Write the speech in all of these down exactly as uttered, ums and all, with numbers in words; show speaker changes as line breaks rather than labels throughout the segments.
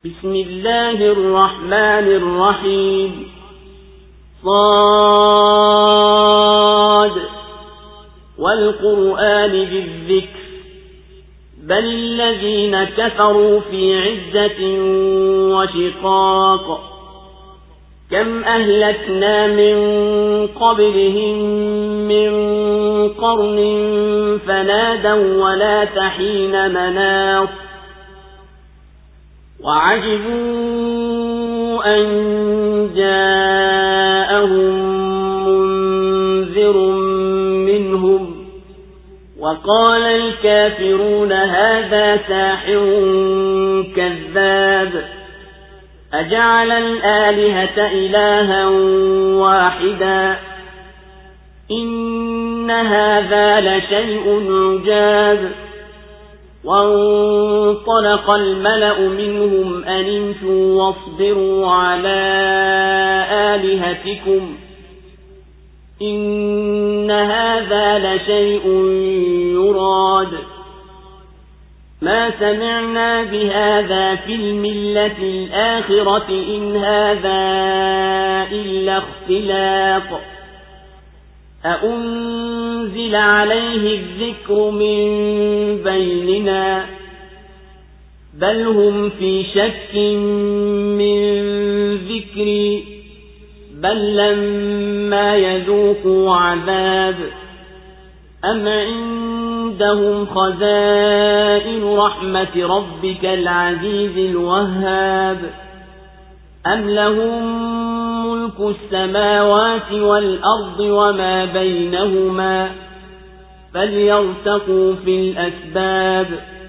بسم الله الرحمن الرحيم صاد والقرآن بالذكر بل الذين كفروا في عزة وشقاق كم أهلكنا من قبلهم من قرن فنادوا ولا تحين مناص وعجبوا أن جاءهم منذر منهم وقال الكافرون هذا ساحر كذاب أجعل الآلهة إلها واحدا إن هذا لشيء عجاب وانطلق الملأ منهم أن امشوا واصبروا على آلهتكم إن هذا لشيء يراد ما سمعنا بهذا في الملة الآخرة إن هذا إلا اختلاق أأنزل عليه الذكر من بيننا بل هم في شك من ذكري بل لما يذوقوا عذاب أم عندهم خزائن رحمة ربك العزيز الوهاب أم لهم ملك السماوات والأرض وما بينهما فليرتقوا في الأسباب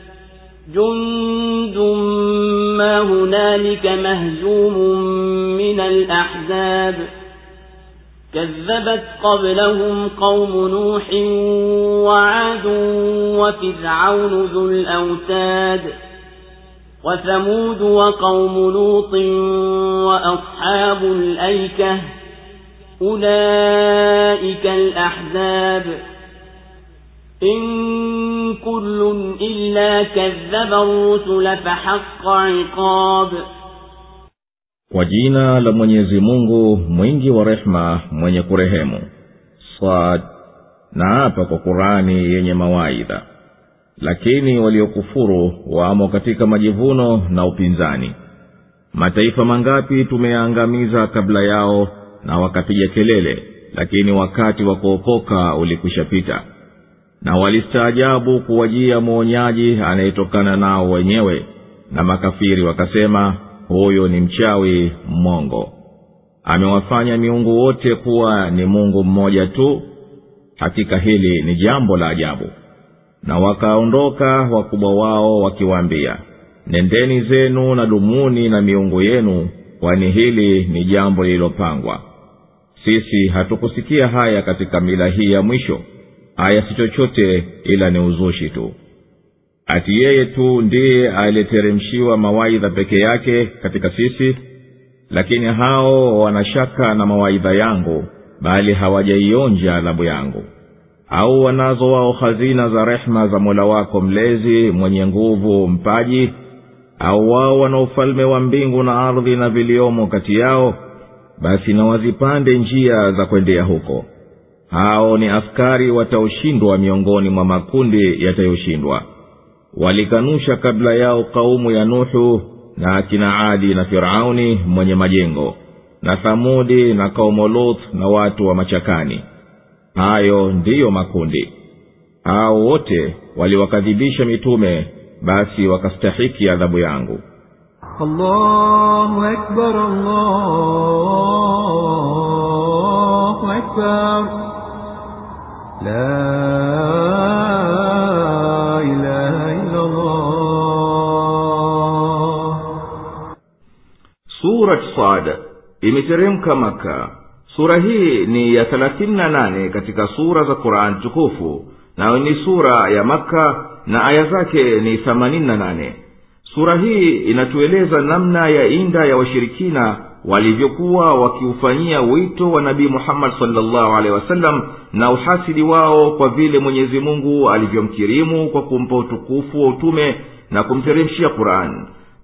جند ما هنالك مهزوم من الأحزاب كذبت قبلهم قوم نوح وعاد وفرعون ذو الأوتاد وثمود وقوم لوط وأصحاب الأيكة أولئك الأحزاب إن كل إلا كذب الرسل فحق عقاب.
Kwa jina la Mwenyezi Mungu mwingi wa rehema mwenye kurehemu. Sad. Na hapa kwa Qur'ani yenye mawaidha. Lakini waliokufuru wamo katika majivuno na upinzani. Mataifa mangapi tumeyaangamiza kabla yao na wakapiga kelele, lakini wakati wa kuokoka ulikwishapita. Na walistaajabu kuwajia muonyaji anayetokana nao wenyewe, na makafiri wakasema huyo ni mchawi mmongo. Amewafanya miungu wote kuwa ni Mungu mmoja tu. Hakika hili ni jambo la ajabu. Na wakaondoka wakubwa wao wakiwaambia, nendeni zenu na dumuni na miungu yenu, kwani hili ni jambo lililopangwa. Sisi hatukusikia haya katika mila hii ya mwisho. Haya si chochote ila ni uzushi tu. Ati yeye tu ndiye aliyeteremshiwa mawaidha peke yake katika sisi, lakini hao wanashaka na mawaidha yangu, bali hawajaionja adhabu yangu. Au wanazo wao hazina za rehma za Mola wako mlezi mwenye nguvu mpaji, au wao wana ufalme wa mbingu na ardhi na viliomo kati yao, basi na wazipande njia za kwendea huko. Hao ni askari wataoshindwa miongoni mwa makundi yatayoshindwa. Walikanusha kabla yao kaumu ya Nuhu na akina Adi na Firauni mwenye majengo, na Thamudi na kaumu Lut na watu wa machakani. Hayo ndiyo makundi. Hao wote waliwakadhibisha mitume, basi wakastahiki adhabu yangu.
Allahu Akbar, Allahu Akbar, la ilaha illa Allah.
Surat Sad imeteremka Maka. Sura hii ni ya thelathini na nane katika sura za Qur'an tukufu, na ni sura ya Maka na aya zake ni themanini na nane. Sura hii inatueleza namna ya inda ya washirikina walivyokuwa wakiufanyia wito wa Nabii Muhammad sallallahu alaihi wasallam, na uhasidi wao kwa vile Mwenyezi Mungu alivyomkirimu kwa kumpa utukufu wa utume na kumteremshia Qur'an.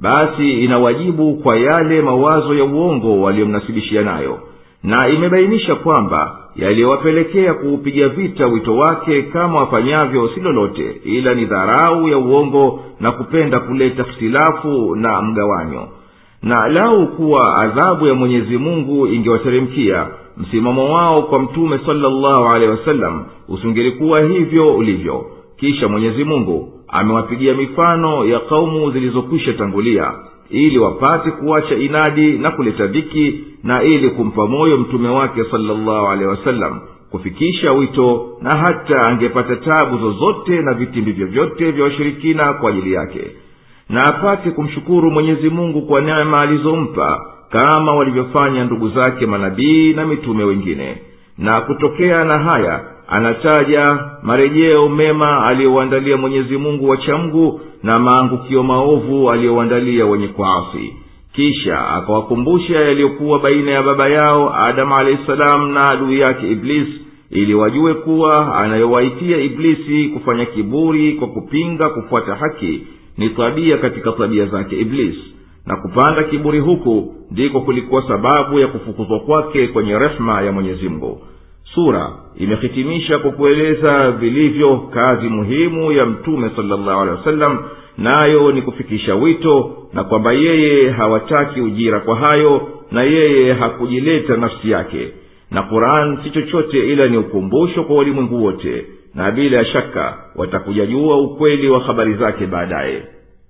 basi inawajibu kwa yale mawazo ya uongo waliyomnasibishia nayo, na imebainisha kwamba yaliyowapelekea kuupiga vita wito wake kama wafanyavyo si lolote ila ni dharau ya uongo na kupenda kuleta ikhtilafu na mgawanyo. Na lau kuwa adhabu ya Mwenyezi Mungu ingewateremkia, msimamo wao kwa Mtume sallallahu alaihi wasallam usingelikuwa hivyo ulivyo. Kisha Mwenyezi Mungu amewapigia mifano ya kaumu zilizokwisha tangulia ili wapate kuacha inadi na kuleta dhiki, na ili kumpa moyo mtume wake sallallahu alaihi wasallam kufikisha wito, na hata angepata tabu zozote na vitimbi vyovyote vya washirikina kwa ajili yake, na apate kumshukuru Mwenyezi Mungu kwa neema alizompa kama walivyofanya ndugu zake manabii na mitume wengine. Na kutokea na haya anataja marejeo mema aliyowaandalia Mwenyezi Mungu wachamgu na maangukio maovu aliyowaandalia wenye kuasi. Kisha akawakumbusha yaliyokuwa baina ya baba yao Adam alayhi salam na adui yake Iblis, ili wajue kuwa anayowaitia Iblisi kufanya kiburi kwa kupinga kufuata haki ni tabia katika tabia zake Iblis, na kupanda kiburi huku ndiko kulikuwa sababu ya kufukuzwa kwake kwenye rehema ya Mwenyezi Mungu. Sura imehitimisha kwa kueleza vilivyo kazi muhimu ya Mtume sallallahu alaihi wasallam, nayo ni kufikisha wito, na kwamba yeye hawataki ujira kwa hayo, na yeye hakujileta nafsi yake, na Qur'an si chochote ila ni ukumbusho kwa walimwengu wote, na bila shaka watakujajua ukweli wa habari zake baadaye.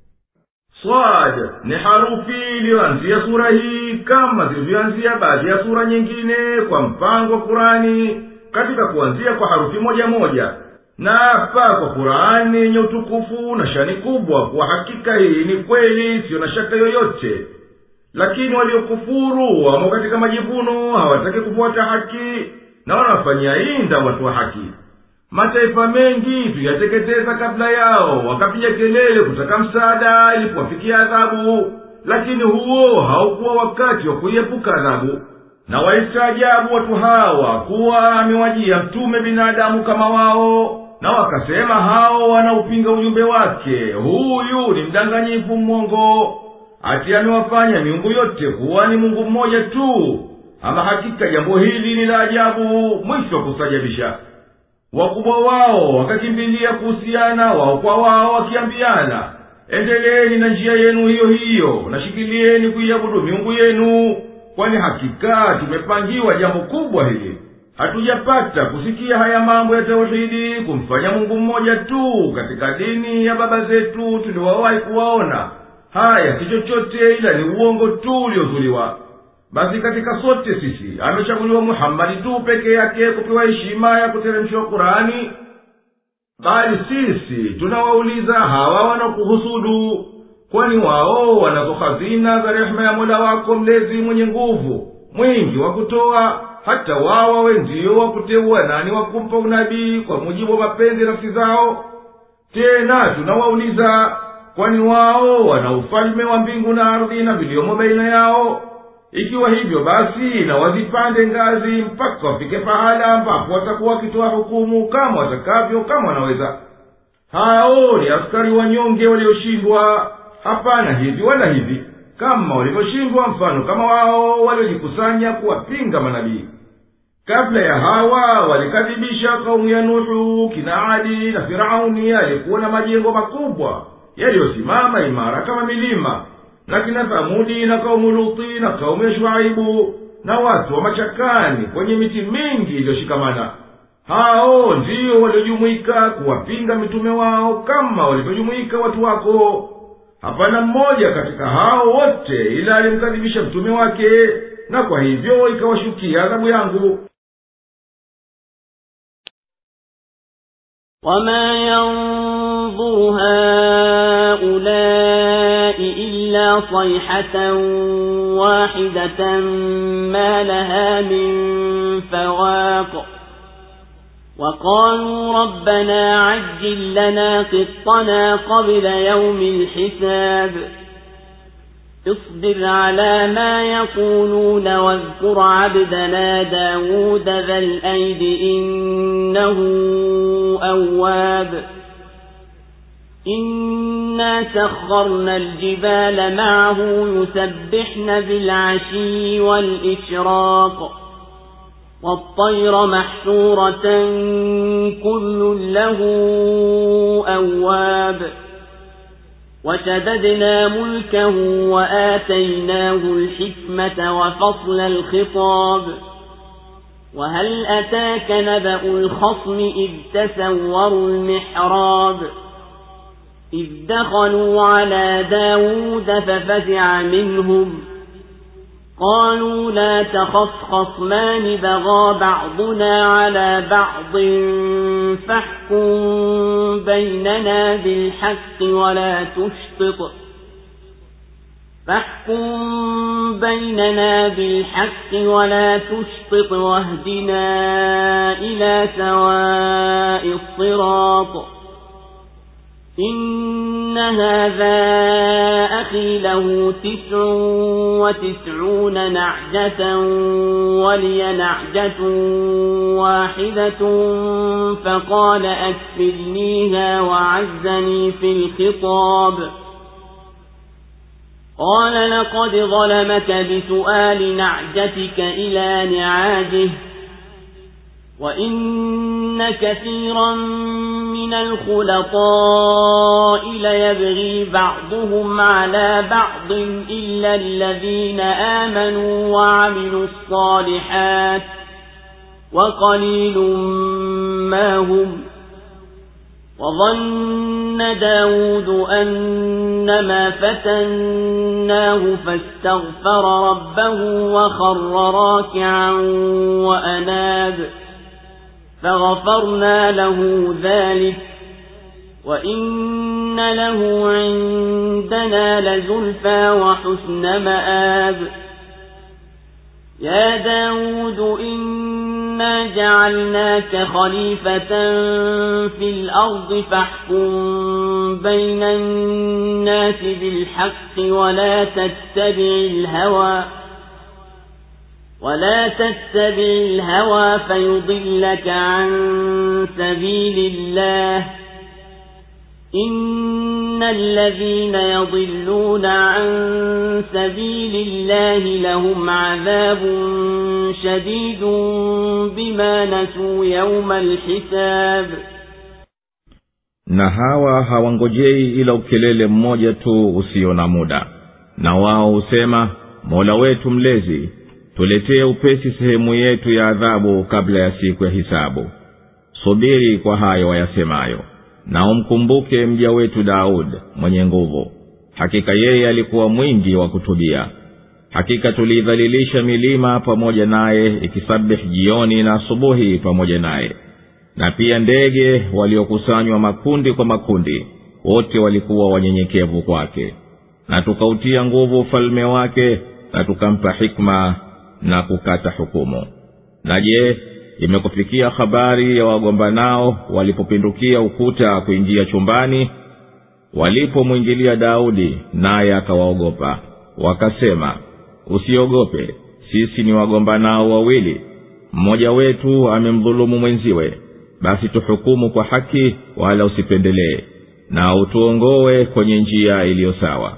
Swad ni harufi iliyoanzia sura hii kama zilivyoanzia baadhi ya sura nyingine kwa mpango wa Qur'ani katika kuanzia kwa harufi moja moja. Na hapa kwa Qur'ani yenye utukufu na shani kubwa, kwa hakika hii ni kweli, sio na shaka yoyote. Lakini waliokufuru wamo katika majivuno, hawataki kufuata haki na wanafanyia inda watu wa haki. Mataifa mengi tuyateketeza kabla yao, wakapiga kelele kutaka msaada ili kuwafikia adhabu, lakini huo haukuwa wakati wa kuiepuka adhabu. Na walistaajabu watu hawa kuwa amewajia mtume binadamu kama wao, na wakasema hao wanaupinga ujumbe wake, huyu ni mdanganyifu mwongo, ati amewafanya miungu yote kuwa ni Mungu mmoja tu. Ama hakika jambo hili ni la ajabu, mwisho wa kustajabisha. Wakubwa wao wakakimbilia kuhusiana wao kwa wao, wakiambiana, endeleeni na njia yenu hiyo hiyo, na shikilieni kuiabudu miungu yenu, kwani hakika tumepangiwa jambo kubwa hili. Hatujapata kusikia haya mambo ya tauhidi, kumfanya Mungu mmoja tu katika dini ya baba zetu tuliowahi kuwaona. Haya si chochote ila ni uongo tu uliozuliwa. Basi katika sote sisi amechaguliwa Muhammad tu peke yake kupewa heshima ya kuteremshwa Qur'ani. Bali sisi tunawauliza hawa wanaokuhusudu, kwani wao wanazo hazina za rehema ya Mola wako mlezi mwenye nguvu, mwingi wa kutoa, hata wao wawe ndio wakuteua nani wakumpa unabii kwa mujibu wa mapenzi nafsi zao. Tena tunawauliza, kwani wao wana ufalme wa mbingu na ardhi na viliomo baina yao? Ikiwa hivyo basi na wazipande ngazi mpaka wafike pahala ambapo watakuwa wakitoa hukumu kama watakavyo, kama wanaweza. Hao ni askari wanyonge walioshindwa, hapana hivi wala hivi, kama walivyoshindwa mfano kama wao waliojikusanya kuwapinga manabii. Kabla ya hawa walikadhibisha kaumu ya Nuhu, kina Adi na Firauni alikuwa na majengo makubwa yaliyosimama imara kama milima, na kina Thamudi na kaumu Luti na kaumu ya Shuaibu na watu wa machakani kwenye miti mingi iliyoshikamana. Hao ndio waliojumuika kuwapinga mitume wao kama walivyojumuika watu wako. Hapana mmoja katika hao wote ila alimkadhibisha mtume wake, na kwa hivyo ikawashukia adhabu yangu.
وَمَا يَنظُرُ هَؤُلَاءِ إِلَّا صَيْحَةً وَاحِدَةً مَا لَهَا مِنْ فَوَاقٍ وَقَالُوا رَبَّنَا عَجِّلْ لَنَا قِطَّنَا قَبْلَ يَوْمِ الْحِسَابِ اصْبِرْ عَلَى مَا يَقُولُونَ وَاذْكُرْ عَبْدَنَا دَاوُودَ ذَا الْأَيْدِ إِنَّهُ أَوَّابٌ إنا سخرنا الجبال معه يسبحن بالعشي والإشراق والطير محشورة كل له أواب وشددنا ملكه وآتيناه الحكمة وفصل الخطاب وهل أتاك نبأ الخصم إذ تسوروا المحراب إذ دخلوا على داود ففزع منهم قالوا لا تخف خصمان بغى بعضنا على بعض فاحكم بيننا بالحق ولا تشطط فاحكم بيننا بالحق ولا تشطط واهدنا إلى سواء الصراط إن هذا أخي له تسع وتسعون نعجة ولي نعجة واحدة فقال أكفلنيها وعزني في الخطاب قال لقد ظلمك بسؤال نعجتك إلى نعاجه وإن كثيرا من الخلطاء ليبغي بعضهم على بعض إلا الذين آمنوا وعملوا الصالحات وقليل ما هم وظن داود أنما فتناه فاستغفر ربه وخر راكعا وأناب فغفرنا له ذلك وإن له عندنا لزلفى وحسن مآب يا داود إنا جعلناك خليفة في الأرض فاحكم بين الناس بالحق ولا تتبع الهوى ولا تتبع الهوى فيضلك عن سبيل الله إن الذين يضلون عن سبيل الله لهم عذاب شديد بما نسوا يوم الحساب.
Na hawa hawangojei ila ukelele mmoja tu usio na muda, na wao husema Mola wetu mlezi, tuletee upesi sehemu yetu ya adhabu kabla ya siku ya hisabu. Subiri kwa hayo wayasemayo, na umkumbuke mja wetu Daud mwenye nguvu. Hakika yeye alikuwa mwingi wa kutubia. Hakika tulidhalilisha milima pamoja naye, ikisabih jioni na asubuhi pamoja naye. Na pia ndege waliokusanywa makundi kwa makundi, wote walikuwa wanyenyekevu kwake. Na tukautia nguvu ufalme wake, na tukampa hikma na kukata hukumu. Na je, imekufikia habari ya wagombanao walipopindukia ukuta kuingia chumbani? Walipomwingilia Daudi, naye akawaogopa, wakasema, usiogope, sisi ni wagombanao wawili, mmoja wetu amemdhulumu mwenziwe, basi tuhukumu kwa haki wala usipendelee, na utuongoe kwenye njia iliyo sawa.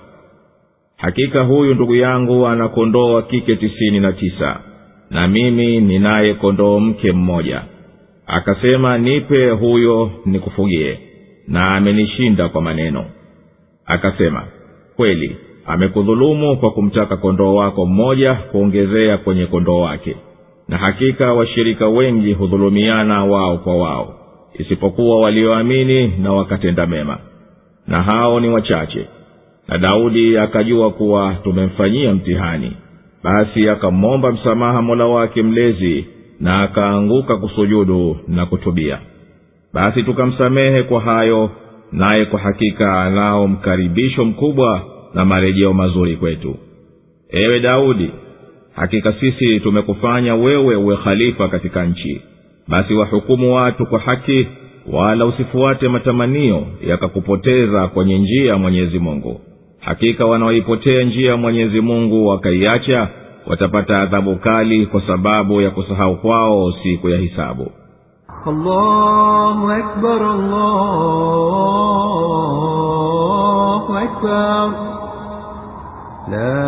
Hakika huyu ndugu yangu ana kondoo wa kike tisini na tisa, na mimi ninaye kondoo mke mmoja. Akasema, nipe huyo nikufugie, na amenishinda kwa maneno. Akasema, kweli amekudhulumu kwa kumtaka kondoo wako mmoja kuongezea kwenye kondoo wake, na hakika washirika wengi hudhulumiana wao kwa wao, isipokuwa walioamini na wakatenda mema, na hao ni wachache. Na Daudi akajua kuwa tumemfanyia mtihani, basi akamwomba msamaha Mola wake mlezi, na akaanguka kusujudu na kutubia. Basi tukamsamehe kwa hayo, naye kwa hakika anao mkaribisho mkubwa na marejeo mazuri kwetu. Ewe Daudi, hakika sisi tumekufanya wewe uwe khalifa katika nchi, basi wahukumu watu kwa haki, wala usifuate matamanio yakakupoteza kwenye njia ya Mwenyezi Mungu. Hakika wanaoipotea njia ya Mwenyezi Mungu wakaiacha, watapata adhabu kali kwa sababu ya kusahau kwao siku ya hisabu.
الله أكبر الله أكبر لا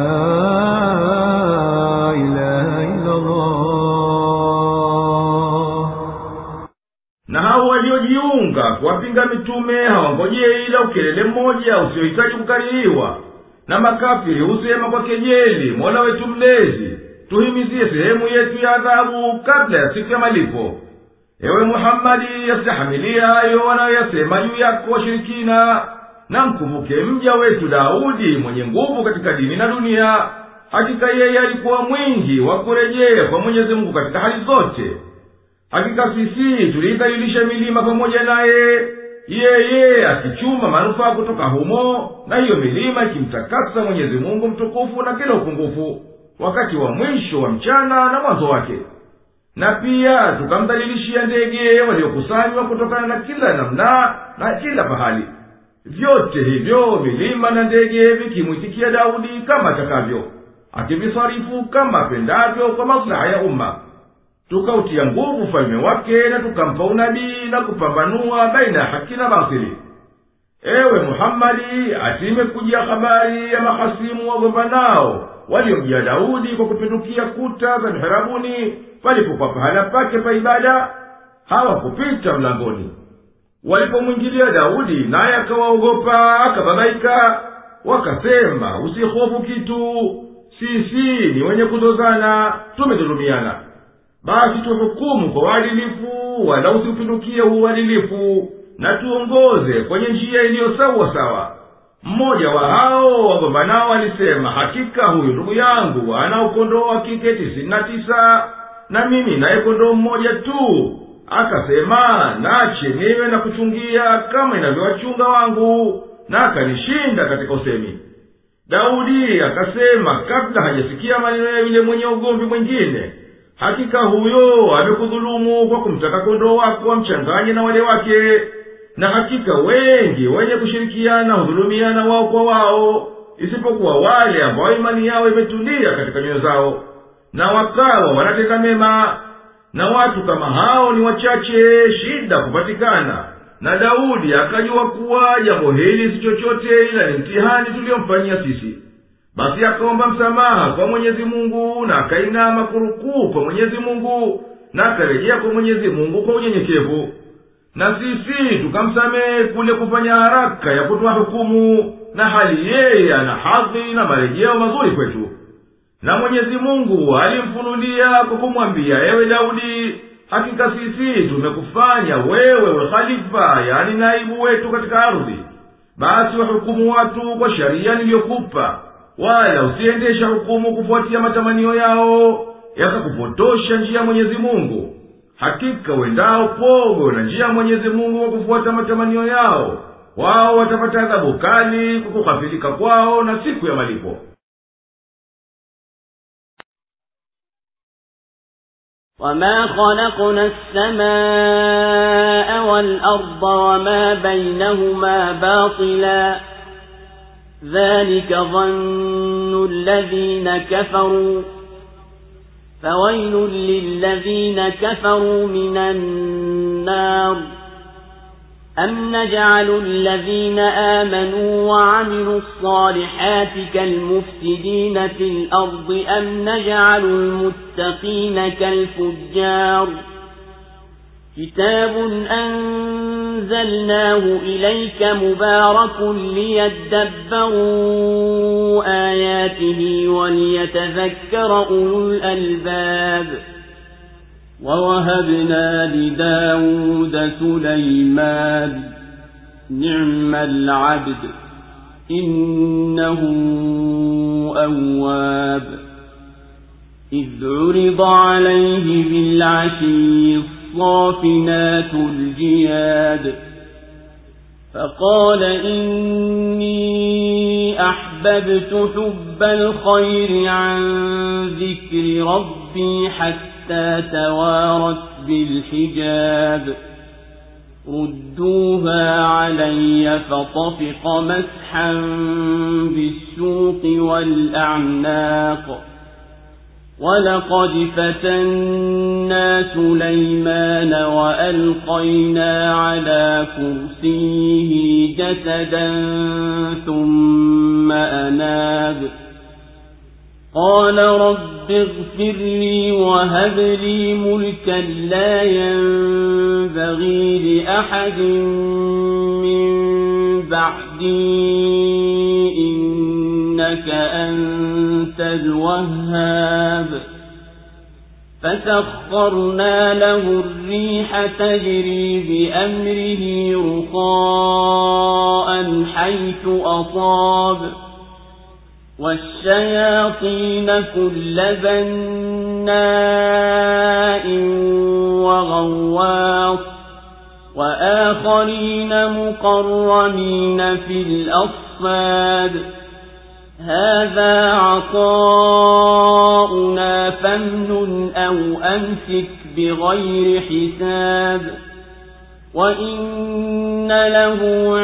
إله إلا الله.
Na hao waliojiunga kuwapinga mitume hawangojee ila ukelele mmoja usiohitaji kukaririwa. Na makafiri husema kwa kejeli, Mola wetu mlezi, tuhimizie sehemu yetu ya adhabu kabla ya siku ya malipo. Ewe Muhammadi, yastahimilia hayo wanayoyasema juu yako washirikina, na mkumbuke mja wetu Daudi mwenye nguvu katika dini na dunia. Hakika yeye alikuwa mwingi wa kurejea kwa Mwenyezi Mungu katika hali zote. Hakika sisi tuliidhalilisha milima pamoja naye, yeye akichuma manufaa kutoka humo, na hiyo milima ikimtakasa Mwenyezi Mungu mtukufu na kila upungufu, wakati wa mwisho wa mchana na mwanzo wake. Na pia tukamdhalilishia ndege waliokusanywa kutokana na kila namna na kila pahali. Vyote hivyo milima na ndege vikimwitikia Daudi kama atakavyo, akivisarifu kama pendavyo kwa maslaha ya umma. Tukautia nguvu ufalme wake na tukampa unabii na kupambanua baina ya haki na batili. Ewe Muhammadi, atime kujia habari ya mahasimu wagombanao waliomjia Daudi kwa kupindukia kuta za mihrabuni palipokuwa pahala pake pa ibada. Hawakupita mlangoni. Walipomwingilia Daudi naye akawaogopa, akababaika, wakasema, usihofu kitu, sisi ni wenye kuzozana, tumedhulumiana. Basi tuhukumu kwa uadilifu, wala usipindukie uadilifu, na tuongoze kwenye njia iliyo sawa sawa. Mmoja wa hao wagombanao alisema, hakika huyu ndugu yangu ana kondoo wa kike tisini na tisa, na mimi naye kondoo mmoja tu. Akasema, nache niwe na kuchungia kama inavyowachunga wangu, na akanishinda katika usemi. Daudi akasema kabla hajasikia maneno ya yule mwenye ugomvi mwingine, hakika huyo amekudhulumu kwa kumtaka kondoo wako amchanganye na wale wake. Na hakika wengi wenye kushirikiana hudhulumiana wao kwa wao, isipokuwa wale ambao imani yao imetulia katika nyoyo zao, na wakawa wanatenda mema. Na watu kama hao ni wachache, shida kupatikana. Na Daudi akajua kuwa jambo hili si chochote ila ni mtihani tuliomfanyia sisi. Basi akaomba msamaha kwa Mwenyezi Mungu, na akainama kurukuu kwa Mwenyezi Mungu, na akarejea kwa Mwenyezi Mungu kwa unyenyekevu. Na sisi tukamsamehe kule kufanya haraka ya kutoa hukumu, na hali yeye ana hadhi na marejeo mazuri kwetu. Na Mwenyezi Mungu alimfunulia kwa kumwambia, ewe Daudi, hakika sisi tumekufanya wewe uwe khalifa, yani naibu wetu katika ardhi. Basi wahukumu watu kwa sharia niliyokupa, wala usiendesha hukumu kufuatia matamanio yao yakakupotosha njia ya Mwenyezi Mungu. Hakika wendao pogo na njia ya Mwenyezi Mungu kwa kufuata matamanio yao, wao watapata adhabu kali kwa kughafilika kwao na siku ya malipo.
وما خلقنا السماء والأرض وما بينهما باطلا ذلك ظن الذين كفروا فويل للذين كفروا من النار أم نجعل الذين آمنوا وعملوا الصالحات كالمفسدين في الأرض أم نجعل المتقين كالفجار كتاب أنزلناه إليك مبارك ليدبروا آياته وليتذكر أولو الألباب ووهبنا لداود سليمان نعم العبد إنه أواب إذ عرض عليه بالعشي الصافنات الجياد فقال إني أحببت حب الخير عن ذكر ربي حتى توارت بالحجاب ردوها علي فطفق مسحا بالسوق والأعناق ولقد فتنا سليمان وألقينا على كرسيه جسدا ثم أناب قال رب اغفر لي وهب لي ملكا لا ينبغي لأحد من بعدي إنك أنت الوهاب فسخرنا له الريح تجري بأمره رخاء حيث أصاب والشياطين كل بناء وغواص وآخرين مقرنين في الأصفاد هذا عطاؤنا فامنن أو أمسك بغير حساب وإن له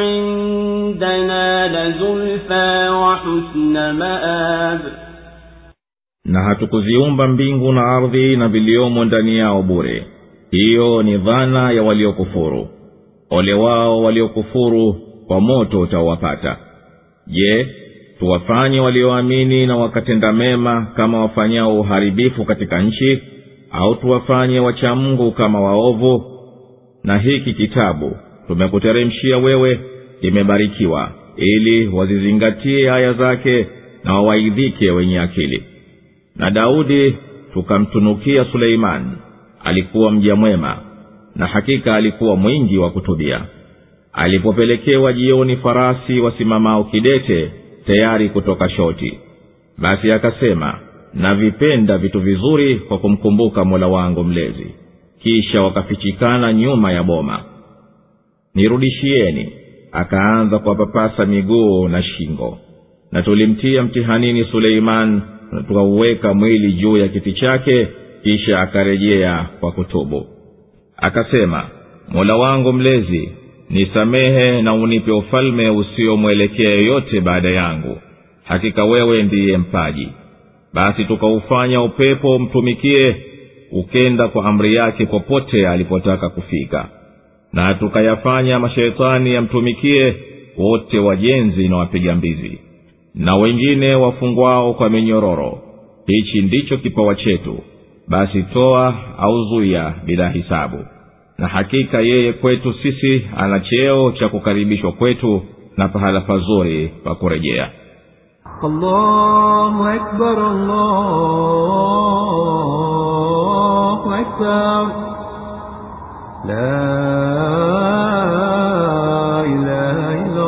عندنا لزلفى وحسن مآب.
Na hatukuziumba mbingu na ardhi na viliomo ndani yao bure. Hiyo ni dhana ya waliokufuru. Ole wao waliokufuru, kwa moto utawapata. Je, tuwafanye walioamini na wakatenda mema kama wafanyao uharibifu katika nchi, au tuwafanye wacha Mungu kama waovu? Na hiki kitabu tumekuteremshia wewe kimebarikiwa, ili wazizingatie aya zake na wawaidhike wenye akili. Na Daudi tukamtunukia Suleiman, alikuwa mja mwema, na hakika alikuwa mwingi wa kutubia. Alipopelekewa jioni farasi wasimamao kidete tayari kutoka shoti, basi akasema, navipenda vitu vizuri kwa kumkumbuka Mola wangu mlezi. Kisha wakafichikana nyuma ya boma. Nirudishieni. Akaanza kuwapapasa miguu na shingo. Na tulimtia mtihanini Suleiman, na tukauweka mwili juu ya kiti chake, kisha akarejea kwa kutubu. Akasema, Mola wangu mlezi, nisamehe na unipe ufalme usiomwelekea yoyote baada yangu. Hakika wewe ndiye mpaji. Basi tukaufanya upepo mtumikie, ukenda kwa amri yake popote alipotaka kufika. Na tukayafanya mashaitani yamtumikie, wote wajenzi na wapiga mbizi, na wengine wafungwao kwa minyororo. Hichi ndicho kipawa chetu, basi toa au zuia bila hisabu. Na hakika yeye kwetu sisi ana cheo cha kukaribishwa kwetu na pahala pazuri pa kurejea.
Allahu Akbar, Allahu Akbar, la ilaha illa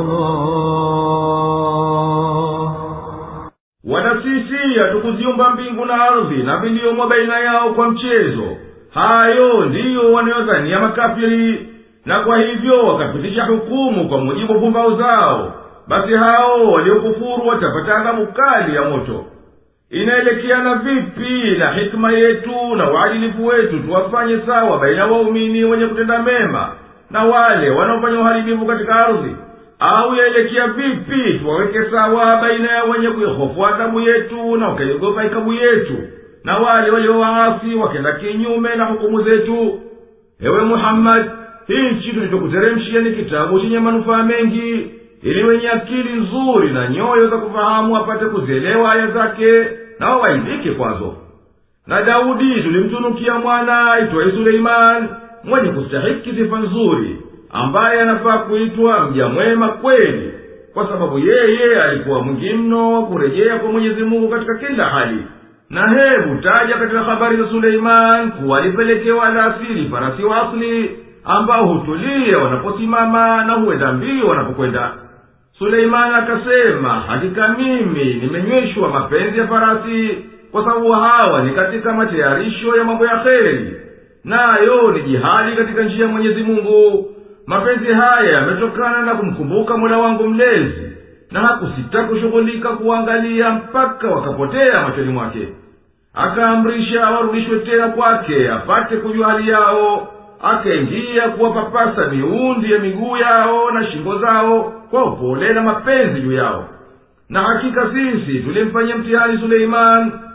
Allah.
Wala sisi hatukuziumba mbingu na ardhi na viliomo baina yao kwa mchezo. Hayo ndiyo wanayodhania makafiri, na kwa hivyo wakapitisha hukumu kwa mujibu pumbao zao. Basi hao waliokufuru watapata adhabu kali ya moto. Inaelekeana vipi na hikma yetu na uadilifu wetu tuwafanye sawa baina waumini wenye kutenda mema na wale wanaofanya uharibifu katika ardhi? Au yaelekea vipi tuwaweke sawa baina ya wenye kuihofu adhabu yetu na wakaiogopa ikabu yetu na wale waliowaasi wakenda kinyume na hukumu zetu? Ewe Muhammad, hichi tulichokuteremshia ni kitabu chenye manufaa mengi, ili wenye akili nzuri na nyoyo za kufahamu wapate kuzielewa aya zake na wawaidhike kwazo. Na Daudi tulimtunukia mwana aitwaye Suleiman, mwenye kustahiki sifa nzuri, ambaye anafaa kuitwa mja mwema kweli, kwa sababu yeye alikuwa mwingi mno wa kurejea kwa Mwenyezi Mungu katika kila hali. Na hebu taja katika habari za Suleiman kuwa alipelekewa alasiri farasi wa asli, ambao hutulia wanaposimama na huenda mbio wanapokwenda. Suleiman akasema, hakika mimi nimenyweshwa mapenzi ya farasi, kwa sababu hawa ni katika matayarisho ya mambo ya kheri, nayo ni jihadi katika njia ya Mwenyezi Mungu. Mapenzi haya yametokana na kumkumbuka Mola wangu mlezi, na hakusita kushughulika kuangalia mpaka wakapotea machoni mwake. Akaamrisha warudishwe tena kwake apate kujua hali yao. Akaingia kuwapapasa miundi ya miguu yao na shingo zao kwa upole na mapenzi juu yao. Na hakika sisi tulimfanyia mtihani Suleiman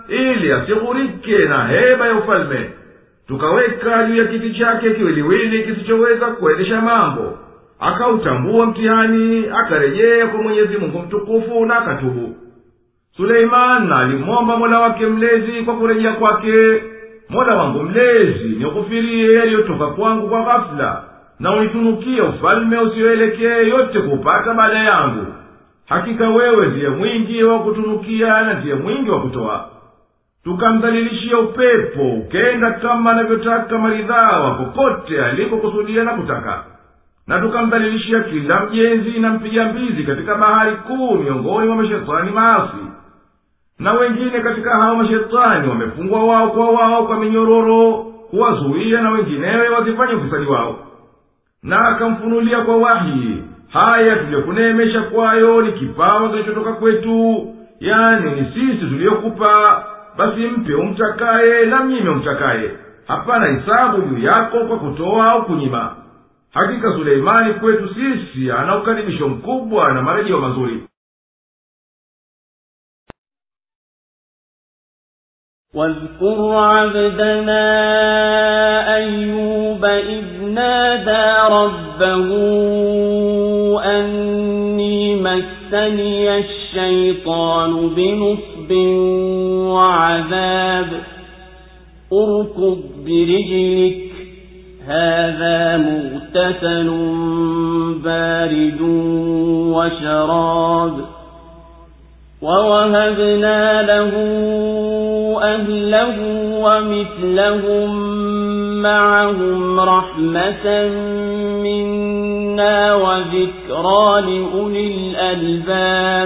ili asighurike na heba ya ufalme. Tukaweka juu ya kiti chake kiwiliwili kisichoweza kuendesha mambo. Akautambua mtihani, akarejea kwa Mwenyezi Mungu mtukufu na akatubu. Suleiman alimwomba Mola wake mlezi kwa kurejea kwake, Mola wangu mlezi, nikufirie yaliyotoka kwangu kwa ghafla, na unitunukie ufalme usioelekee yote kupata baada yangu. Hakika wewe ndiye mwingi wa kutunukia na ndiye mwingi wa kutoa. Tukamdhalilishia upepo, ukenda kama anavyotaka maridhawa popote alikokusudia na kutaka. Na tukamdhalilishia kila mjenzi na mpiga mbizi katika bahari kuu miongoni mwa mashetani maasi. Na wengine katika hao mashetani wamefungwa wao kwa wao kwa minyororo, kuwazuia na wenginewe wasifanye ufisadi wao. Na akamfunulia kwa wahi, haya tuliyokuneemesha kwayo ni kipawa kilichotoka kwetu, yani ni sisi tuliyokupa, basi mpe umtakaye na mnyime umtakaye. Hapana hisabu juu yako kwa kutoa au kunyima. Hakika Suleimani kwetu sisi ana ukaribisho mkubwa na marejeo mazuri.
واذكر عبدنا أيوب إذ نادى ربه أني مسني الشيطان بنصب وعذاب اركض برجلك هذا مغتسل بارد وشراب ووهبنا له أهله ومثلهم معهم رحمة منا وذكرى لأولي الألباب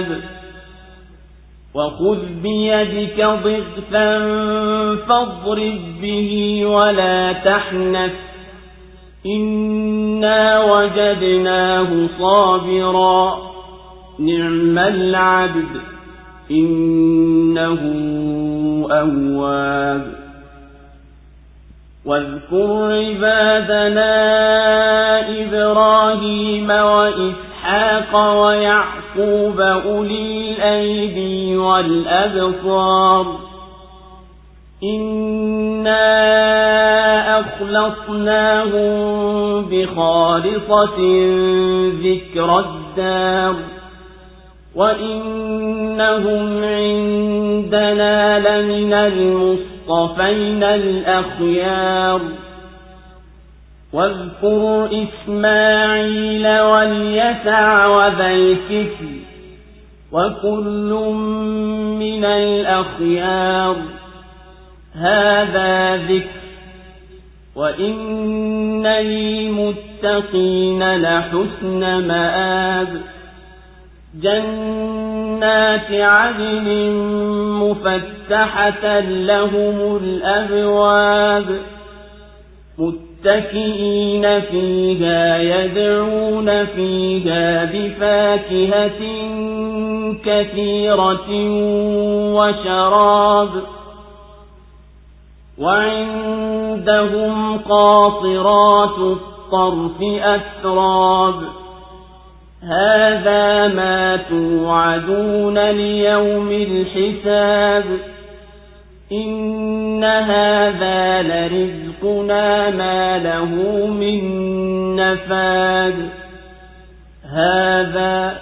وخذ بيدك ضغثا فاضرب به ولا تحنث إنا وجدناه صابرا نعم العبد إنه أواب واذكر عبادنا إبراهيم وإسحاق ويعقوب أولي الأيدي والأبصار إنا أخلصناهم بخالصة ذكر الدار وإنهم عندنا لمن المصطفين الأخيار واذكر إسماعيل واليسع وذا الكفل وكل من الأخيار هذا ذكر وإن للمتقين لحسن مآب جنات عدن مفتحة لهم الأبواب متكئين فيها يدعون فيها بفاكهة كثيرة وشراب وعندهم قاصرات الطرف أتراب هذا ما توعدون ليوم الحساب إن هذا لرزقنا ما له من نفاد هذا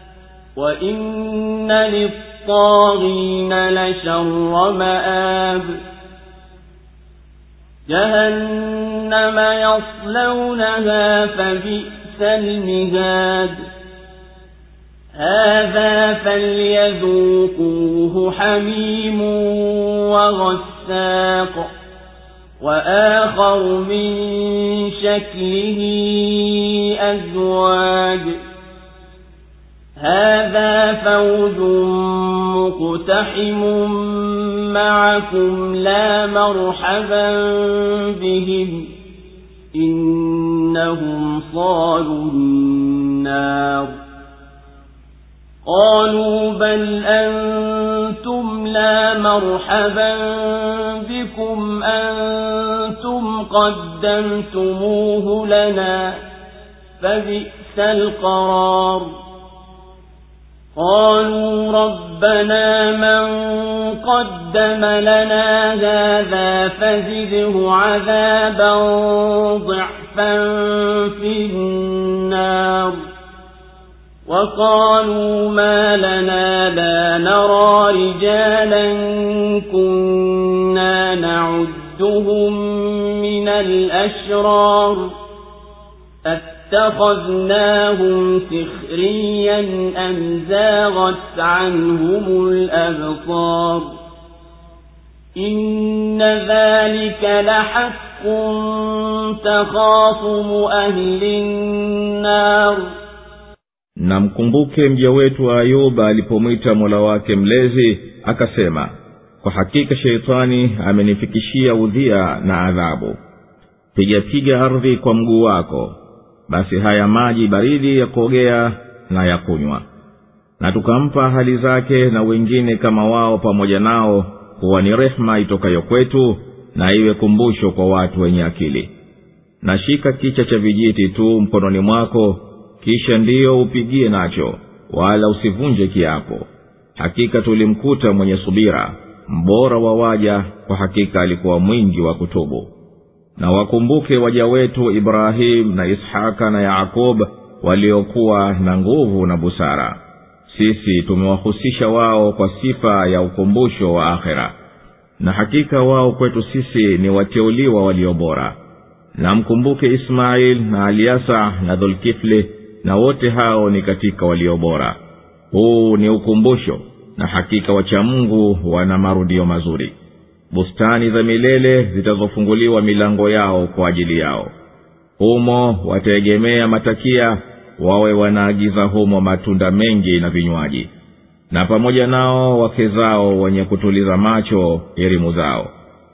وإن للطاغين لشر مآب جهنم يصلونها فبئس المهاد هذا فليذوقوه حميم وغساق وآخر من شكله أزواج هذا فوج مقتحم معكم لا مرحبا بهم إنهم صالوا النار قالوا بل أنتم لا مرحبا بكم أنتم قدمتموه لنا فبئس القرار قالوا ربنا من قدم لنا هذا فزده عذابا ضعفا في النار وقالوا ما لنا لا نرى رجالا كنا نعدهم من الأشرار اتخذناهم سخريا أم زاغت عنهم الأبصار إن ذلك لحق تخاصم أهل النار.
Na mkumbuke mja wetu Ayuba alipomwita Mola wake mlezi akasema, kwa hakika sheitani amenifikishia udhia na adhabu. Piga piga ardhi kwa mguu wako, basi haya maji baridi ya kuogea na ya kunywa. Na tukampa hali zake na wengine kama wao pamoja nao kuwa ni rehema itokayo kwetu na iwe kumbusho kwa watu wenye akili. Na shika kicha cha vijiti tu mkononi mwako, kisha ndiyo upigie nacho, wala usivunje kiapo. Hakika tulimkuta mwenye subira, mbora wa waja, kwa hakika alikuwa mwingi wa kutubu. Na wakumbuke waja wetu Ibrahim na Ishaka na Yaakub waliokuwa na nguvu na busara. Sisi tumewahusisha wao kwa sifa ya ukumbusho wa akhera, na hakika wao kwetu sisi ni wateuliwa walio bora. Na mkumbuke Ismail na Aliasa na Dhulkifli, na wote hao ni katika walio bora. Huu ni ukumbusho, na hakika wacha Mungu wana marudio mazuri. Bustani za milele zitazofunguliwa milango yao kwa ajili yao. Humo wataegemea matakia, wawe wanaagiza humo matunda mengi na vinywaji. Na pamoja nao wake zao wenye kutuliza macho elimu zao.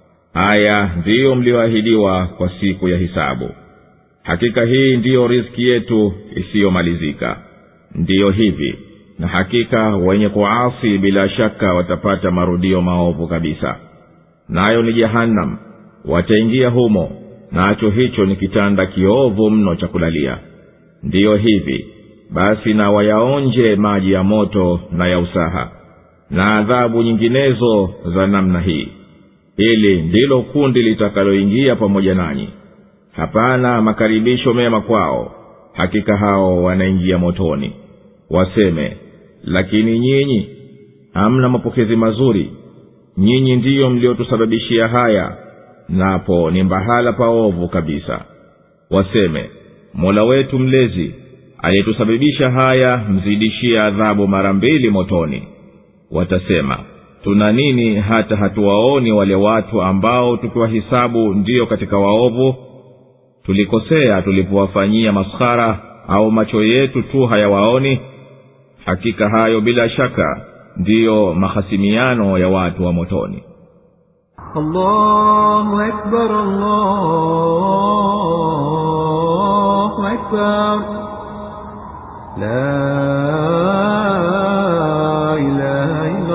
Haya ndiyo mlioahidiwa kwa siku ya hisabu. Hakika hii ndiyo riziki yetu isiyomalizika. Ndiyo hivi, na hakika wenye kuasi bila shaka watapata marudio maovu kabisa. Nayo ni Jahannam, wataingia humo, nacho hicho ni kitanda kiovu mno cha kulalia. Ndiyo hivi, basi na wayaonje maji ya moto na ya usaha, na adhabu nyinginezo za namna hii. Hili ndilo kundi litakaloingia pamoja nanyi. Hapana makaribisho mema kwao, hakika hao wanaingia motoni. Waseme, lakini nyinyi hamna mapokezi mazuri. Nyinyi ndiyo mliotusababishia haya, napo ni mbahala paovu kabisa. Waseme, Mola wetu mlezi aliyetusababisha haya mzidishia adhabu mara mbili motoni. Watasema, tuna nini hata hatuwaoni wale watu ambao tukiwahisabu ndiyo katika waovu? Tulikosea tulipowafanyia maskhara, au macho yetu tu hayawaoni? Hakika hayo bila shaka ndiyo mahasimiano ya watu wa motoni.
Allahu Akbar, Allahu Akbar, la ilaha illa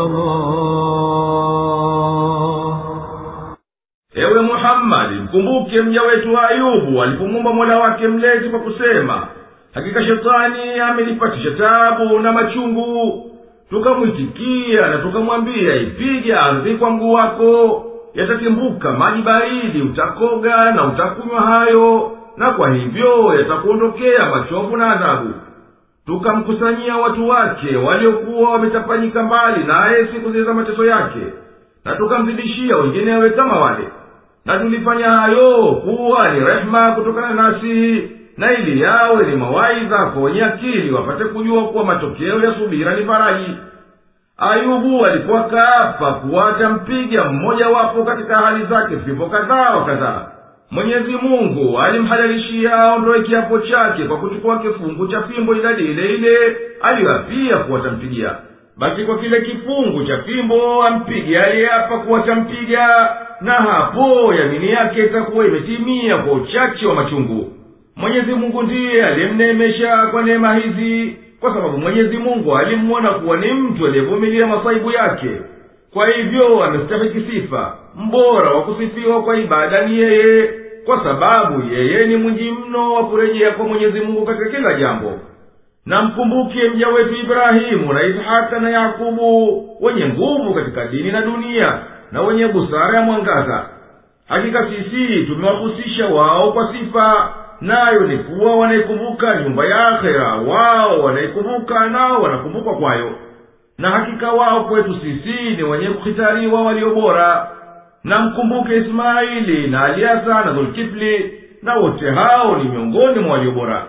Allah.
Ewe Muhammad, mkumbuke mja wetu Ayubu alipomwomba Mola wake mlezi kwa kusema, hakika shetani amenipatisha taabu na machungu. Tukamwitikia na tukamwambia, ipige ardhi kwa mguu wako, yatatimbuka maji baridi, utakoga na utakunywa hayo, na kwa hivyo yatakuondokea machovu na adhabu. Tukamkusanyia watu wake waliokuwa wametapanyika mbali naye siku zile za mateso yake, na tukamzidishia wenginewe kama wale. Na tulifanya hayo kuwa ni rehema kutokana nasi, na ili yawe ni mawaidha kwa wenye akili wapate kujua kuwa matokeo ya subira ni faraji. Ayubu alikuwa kaapa kuwa atampiga mmoja wapo katika hali zake vipo kadhaa wa kadhaa. Mwenyezi Mungu alimhalalishia aondoe kiapo chake kwa kuchukua kifungu cha fimbo idadi ile ile aliyoapia kuwa atampigia. Basi kwa kile kifungu cha fimbo ampige aliyeapa kuwa atampiga, na hapo yamini yake itakuwa imetimia kwa uchache wa machungu. Mwenyezi Mungu ndiye aliyemneemesha kwa neema hizi, kwa sababu Mwenyezi Mungu alimuona kuwa ni mtu aliyevumilia masaibu yake. Kwa hivyo amestahiki sifa, mbora wa kusifiwa kwa ibada ni yeye, kwa sababu yeye ni mwingi mno wa kurejea kwa Mwenyezi Mungu katika kila jambo. na mkumbuke mja wetu Ibrahimu na Ishaka na Yakubu, wenye nguvu katika dini na dunia na wenye busara ya mwangaza. Hakika sisi tumewahusisha wao kwa sifa, nayo ni kuwa wanaikumbuka nyumba ya akhera. Wao wanaikumbuka nao wanakumbukwa kwayo, na hakika wao kwetu sisi ni wenye kukhitariwa walio bora. Na mkumbuke Ismaili na Aliasa na Dhulkifli, na wote hao ni miongoni mwa walio bora.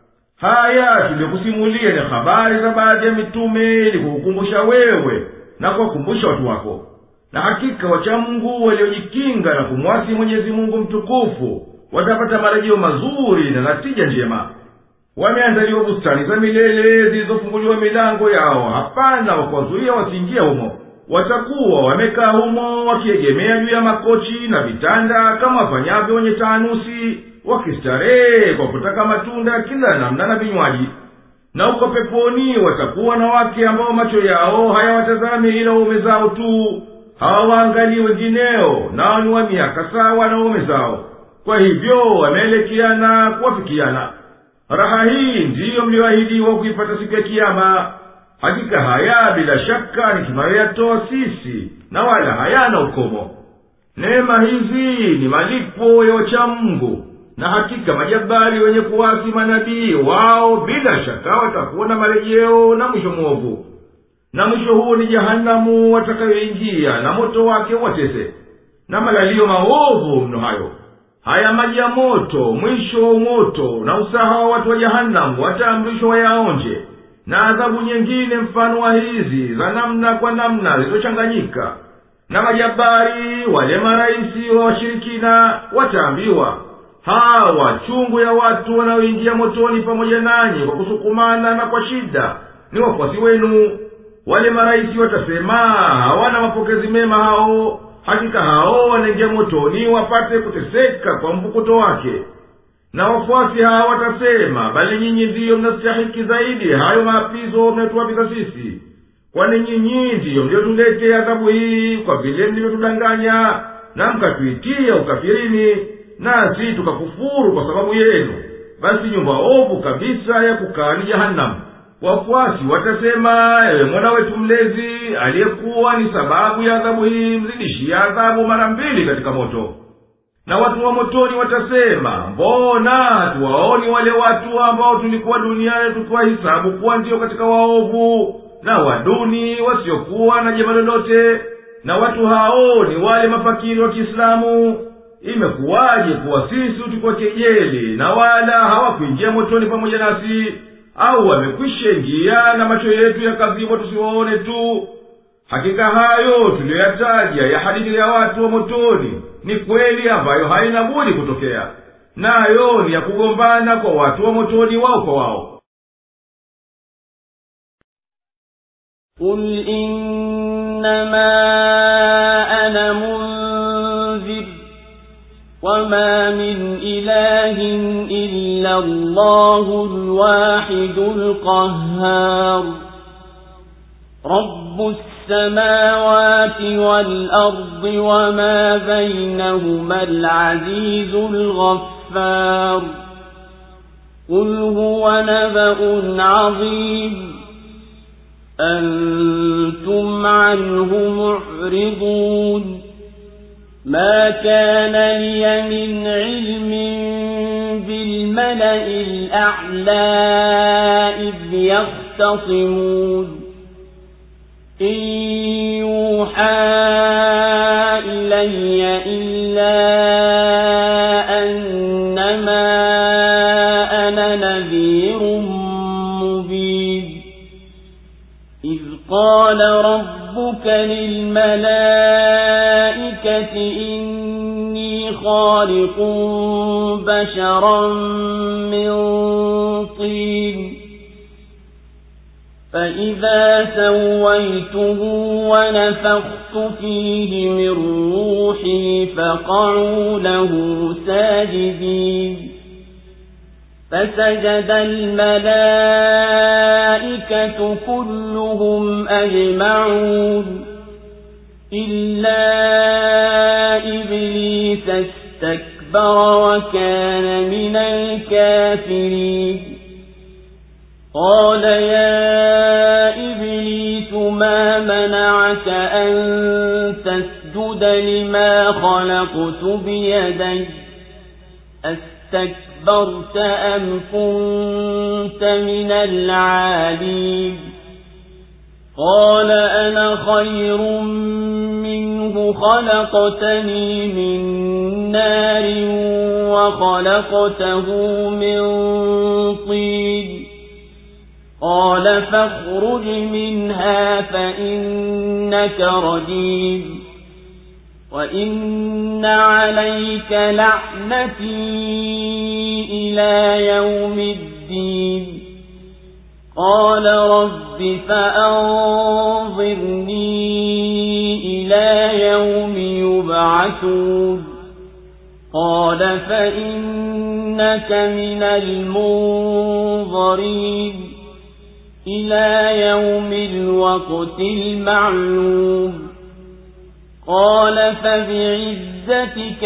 Haya tuliokusimulia ni habari za baadhi ya mitume ili kukukumbusha wewe na kuwakumbusha watu wako. Na hakika wacha Mungu waliojikinga na kumwasi Mwenyezi Mungu mtukufu watapata marejeo mazuri na natija njema. Wameandaliwa bustani za milele zilizofunguliwa milango yao, hapana wakuwazuia wasiingia humo. Watakuwa wamekaa humo wakiegemea juu ya makochi na vitanda kama wafanyavyo wenye taanusi, wakistarehe kwa kutaka matunda kila namna na vinywaji. Na uko peponi watakuwa na wake ambao macho yao hayawatazami ila waume zao tu, hawaangalii wengineo, nao ni wa miaka sawa na waume zao. Kwa hivyo wameelekeana kuwafikiana. Raha hii ndiyo mlioahidiwa kuipata siku ya Kiyama. Hakika haya bila shaka ni tunayoyatoa sisi, na wala hayana ukomo. Neema hizi ni malipo ya wacha Mungu, na hakika majabari wenye kuasi manabii wao bila shaka watakuwa na marejeo na mwisho mwovu. Na mwisho huu ni Jahanamu watakayoingia, na moto wake watese, na malalio maovu mno hayo. Haya maji ya moto, mwisho wa moto na usahau watu wa Jahanamu wataamrishwa wayaonje. Na adhabu nyingine mfano wa hizi za namna kwa namna zilizochanganyika. Na majabari wale maraisi wa washirikina wataambiwa, hawa chungu ya watu wanaoingia motoni pamoja nanyi kwa kusukumana na kwa shida ni wafuasi wenu. Wale maraisi watasema, hawana mapokezi mema hao, hakika hao wanaingia motoni wapate kuteseka kwa mvukuto wake. Na wafuasi hao watasema, bali nyinyi ndiyo mnastahiki zaidi hayo maapizo mnatuapiza sisi, kwani nyinyi ndiyo mliotuletea adhabu hii kwa vile mlivyotudanganya na mkatuitia ukafirini, nasi tukakufuru kwa sababu yenu. Basi nyumba ovu kabisa ya kukaa ni Jahanamu. Wafuasi watasema, ewe Mola wetu mlezi, aliyekuwa ni sababu ya adhabu hii, mzidishia adhabu mara mbili katika moto. Na watu wa motoni watasema, mbona hatuwaoni wale watu ambao tulikuwa duniani tukiwahesabu kuwa ndio katika waovu na waduni wasiokuwa na jema lolote? Na watu hao ni wale mafakiri wa Kiislamu. Imekuwaje kuwa sisi tulikuwa kejeli na wala hawakuingia motoni pamoja nasi? Au wamekwisha ingia na macho yetu yakazibwa tusiwaone tu? Hakika hayo tuliyoyataja ya hadithi ya watu wa motoni ni kweli ambayo haina budi kutokea, nayo ni ya kugombana kwa watu wa motoni wao kwa wao.
Qul innama ana munzir wama min ilahin illa Allahul wahidul qahhar rabbus السماوات والأرض وما بينهما العزيز الغفار قل هو نبأ عظيم أنتم عنه معرضون ما كان لي من علم بالملأ الأعلى إذ يختصمون إن يوحى إلي إلا أنما أنا نذير مبين إذ قال ربك للملائكة إني خالق بشرا من طين فإذا سويته ونفخت فيه من روحي فقعوا له ساجدين فسجد الملائكة كلهم أجمعون إلا إبليس استكبر وكان من الكافرين قال يا إبليس ما منعك أن تسجد لما خلقت بيدي أستكبرت أم كنت من العالين قال أنا خير منه خلقتني من نار وخلقته من طين قال فاخرج منها فإنك رجيم وإن عليك لعنتي إلى يوم الدين قال رب فأنظرني إلى يوم يبعثون قال فإنك من المنظرين إلى يوم الوقت المعلوم قال فبعزتك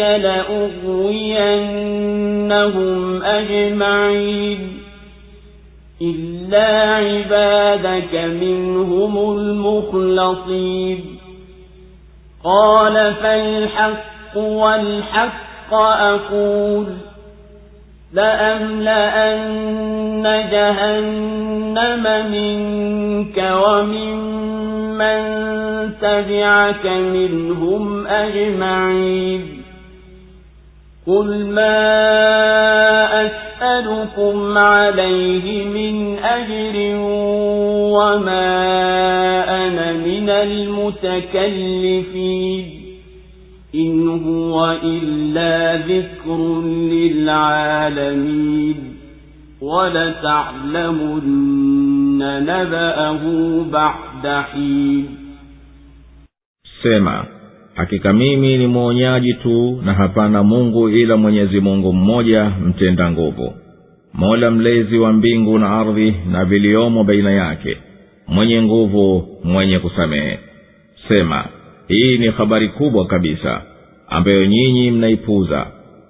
لأغوينهم أجمعين إلا عبادك منهم المخلصين قال فالحق والحق أقول لأملأن جهنم منك ومن من تبعك منهم أجمعين قل ما أسألكم عليه من أجر وما أنا من المتكلفين إن هو إلا ذكر للعالمين ولتعلمن نبأه بعد حين.
Sema, hakika mimi ni mwonyaji tu na hapana Mungu ila Mwenyezi Mungu mmoja mtenda nguvu, Mola mlezi wa mbingu na ardhi na viliomo baina yake, mwenye nguvu, mwenye kusamehe. Sema, hii ni habari kubwa kabisa ambayo nyinyi mnaipuza.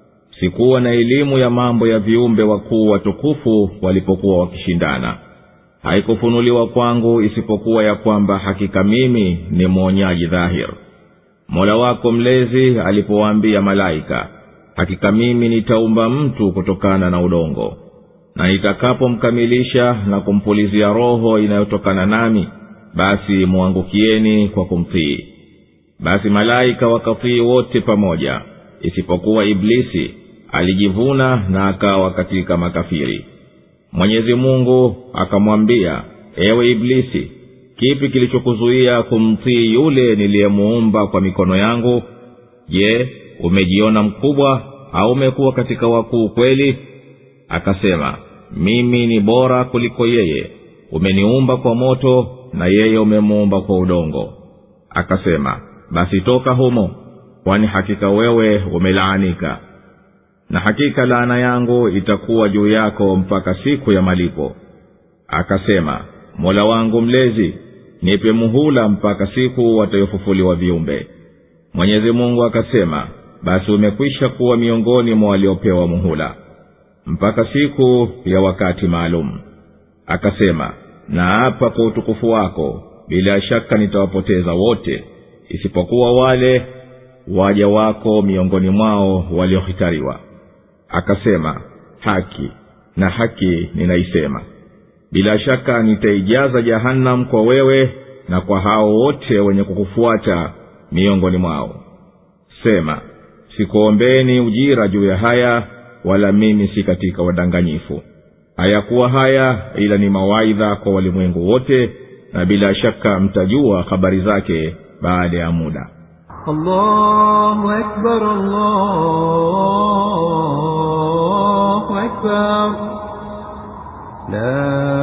Sikuwa na elimu ya mambo ya viumbe wakuu watukufu walipokuwa wakishindana. Haikufunuliwa kwangu isipokuwa ya kwamba hakika mimi ni mwonyaji dhahir. Mola wako mlezi alipowaambia malaika, hakika mimi nitaumba mtu kutokana na udongo, na nitakapomkamilisha na kumpulizia roho inayotokana nami, basi muangukieni kwa kumtii. Basi malaika wakatii wote pamoja, isipokuwa Iblisi alijivuna na akawa katika makafiri. Mwenyezi Mungu akamwambia, ewe Iblisi, kipi kilichokuzuia kumtii yule niliyemuumba kwa mikono yangu? Je, umejiona mkubwa au umekuwa katika wakuu kweli? Akasema, mimi ni bora kuliko yeye. Umeniumba kwa moto na yeye umemuumba kwa udongo. Akasema, basi toka humo, kwani hakika wewe umelaanika, na hakika laana yangu itakuwa juu yako mpaka siku ya malipo. Akasema, Mola wangu mlezi, nipe muhula mpaka siku watayofufuliwa viumbe. Mwenyezi Mungu akasema, basi umekwisha kuwa miongoni mwa waliopewa muhula mpaka siku ya wakati maalum. Akasema, na hapa kwa utukufu wako, bila shaka nitawapoteza wote isipokuwa wale waja wako miongoni mwao waliohitariwa. Akasema, haki na haki ninaisema, bila shaka nitaijaza jahannam kwa wewe na kwa hao wote wenye kukufuata miongoni mwao. Sema, sikuombeni ujira juu ya haya, wala mimi si katika wadanganyifu. Hayakuwa haya ila ni mawaidha kwa walimwengu wote, na bila shaka mtajua habari zake baada ya muda.
Allahu Akbar, Allahu Akbar, la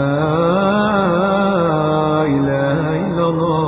ilaha illa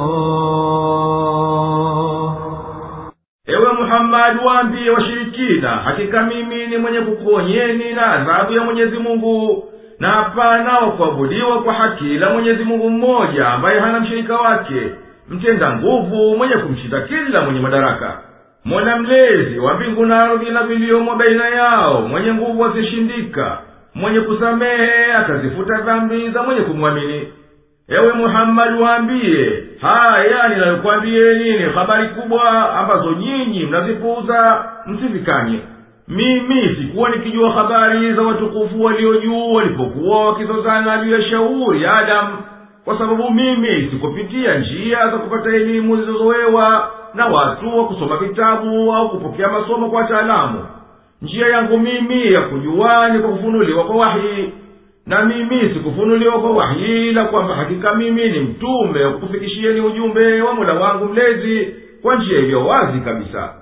Allah.
Ewe Muhammad, waambie washirikina, hakika mimi ni mwenye kukuonyeni na adhabu ya Mwenyezi Mungu, na hapana wa kuabudiwa kwa haki ila Mwenyezi Mungu mmoja ambaye hana mshirika wake, mtenda nguvu, mwenye kumshinda kila mwenye madaraka, Mola mlezi wa mbingu na ardhi na viliomo baina yao, mwenye nguvu asishindika, mwenye kusamehe akazifuta dhambi za mwenye kumwamini. Ewe Muhammad, waambie haya ninayokuambieni ni habari kubwa ambazo nyinyi mnazipuuza, msifikanye. Mimi sikuwa nikijua habari za watukufu walio juu walipokuwa wakizozana juu ya shauri ya Adamu, kwa sababu mimi sikupitia njia za kupata elimu zilizozowewa na watu wa kusoma vitabu au kupokea masomo kwa wataalamu. Njia yangu mimi ya kujua ni kwa kufunuliwa kwa wahi, na mimi sikufunuliwa kwa wahi ila kwamba hakika mimi ni mtume wa kukufikishieni ujumbe wa Mola wangu mlezi kwa njia iliyo wazi kabisa.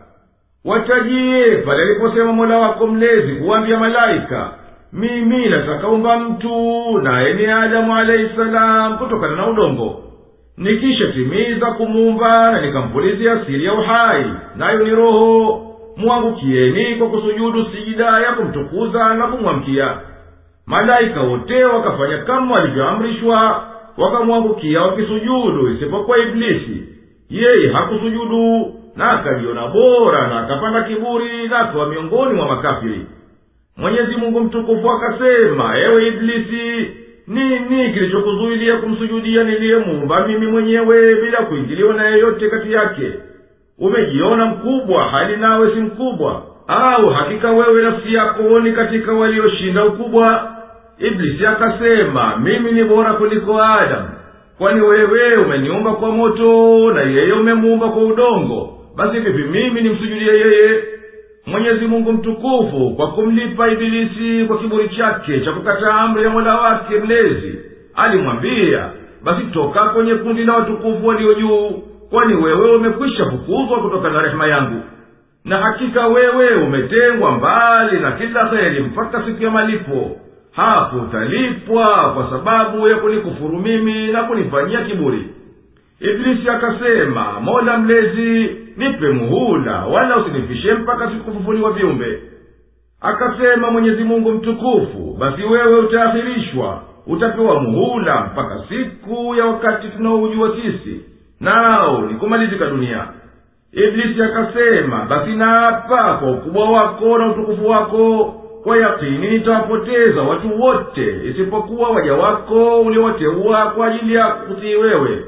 Watajie pale aliposema Mola wako mlezi kuambia malaika, mimi nataka umba mtu naye ni Adamu alayhi salam kutokana na udongo. Nikisha timiza kumuumba na nikampulizia siri ya uhai, nayo ni roho, muangukieni kwa kusujudu sijida ya kumtukuza na kumwamkia. Malaika wote wakafanya kama walivyoamrishwa, wakamwangukia wakisujudu isipokuwa Iblisi. Yeye hakusujudu na akajiona bora na akapanda kiburi na akawa miongoni mwa makafiri. Mwenyezi Mungu mtukufu akasema, ewe Iblisi, nini kilichokuzuilia kumsujudia niliyemuumba mimi mwenyewe bila kuingiliwa na yeyote kati yake? Umejiona mkubwa hali nawe si mkubwa, au hakika wewe nafsi yako ni katika walioshinda ukubwa? Iblisi akasema, mimi ni bora kuliko Adamu, kwani wewe umeniumba kwa moto na yeye umemuumba kwa udongo, basi vipi mimi nimsujudie yeye? Mwenyezi Mungu mtukufu kwa kumlipa Ibilisi kwa kiburi chake cha kukataa amri ya Mola wake mlezi alimwambia, basi toka kwenye kundi la watukufu walio juu, kwani wewe umekwisha fukuzwa kutoka na rehema yangu, na hakika wewe umetengwa mbali na kila kheri mpaka siku ya malipo. Hapo utalipwa kwa sababu ya kunikufuru mimi na kunifanyia kiburi. Iblisi akasema, Mola mlezi, nipe muhula wala usinifishe mpaka siku kufufuliwa viumbe. Akasema Mwenyezi Mungu mtukufu, basi wewe utaakhirishwa, utapewa muhula mpaka siku ya wakati tunaoujua sisi, nao ni kumalizika dunia. Iblisi akasema, basi naapa kwa ukubwa wako na utukufu wako, kwa yakini nitawapoteza watu wote isipokuwa waja wako uliowateua kwa ajili ya kutii wewe.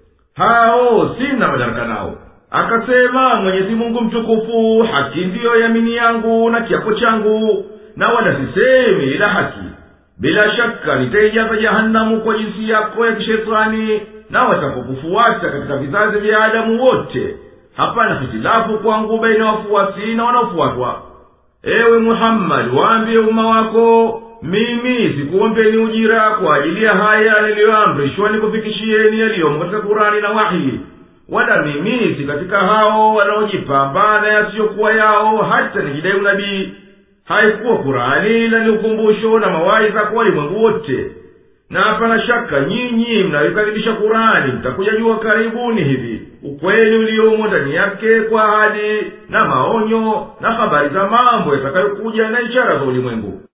Hao sina madaraka nao. Akasema Mwenyezi Mungu mtukufu, haki ndiyo yamini yangu na kiapo changu, na wala sisemi ila haki. Bila shaka nitaijaza Jahannamu kwa jinsi yako ya kishetani, na watakufuata katika vizazi vya Adamu wote. Hapana hitilafu kwangu baina wafuasi na wanaofuatwa. Ewe Muhammad, waambie umma wako, mimi sikuombeni ujira kwa ajili ya haya niliyoamrishwa nikufikishieni yaliyomo katika Qur'ani na wahi, wala mimi si katika hao wanaojipamba na yasiyokuwa yao hata nijidai unabii. Haikuwa Qur'ani ila ni ukumbusho na mawaidha kwa walimwengu wote. Na hapana shaka nyinyi mnayokaribisha Qur'ani mtakuja jua karibuni hivi ukweli uliomo ndani yake kwa ahadi na maonyo na habari za mambo yatakayokuja na ishara za ulimwengu.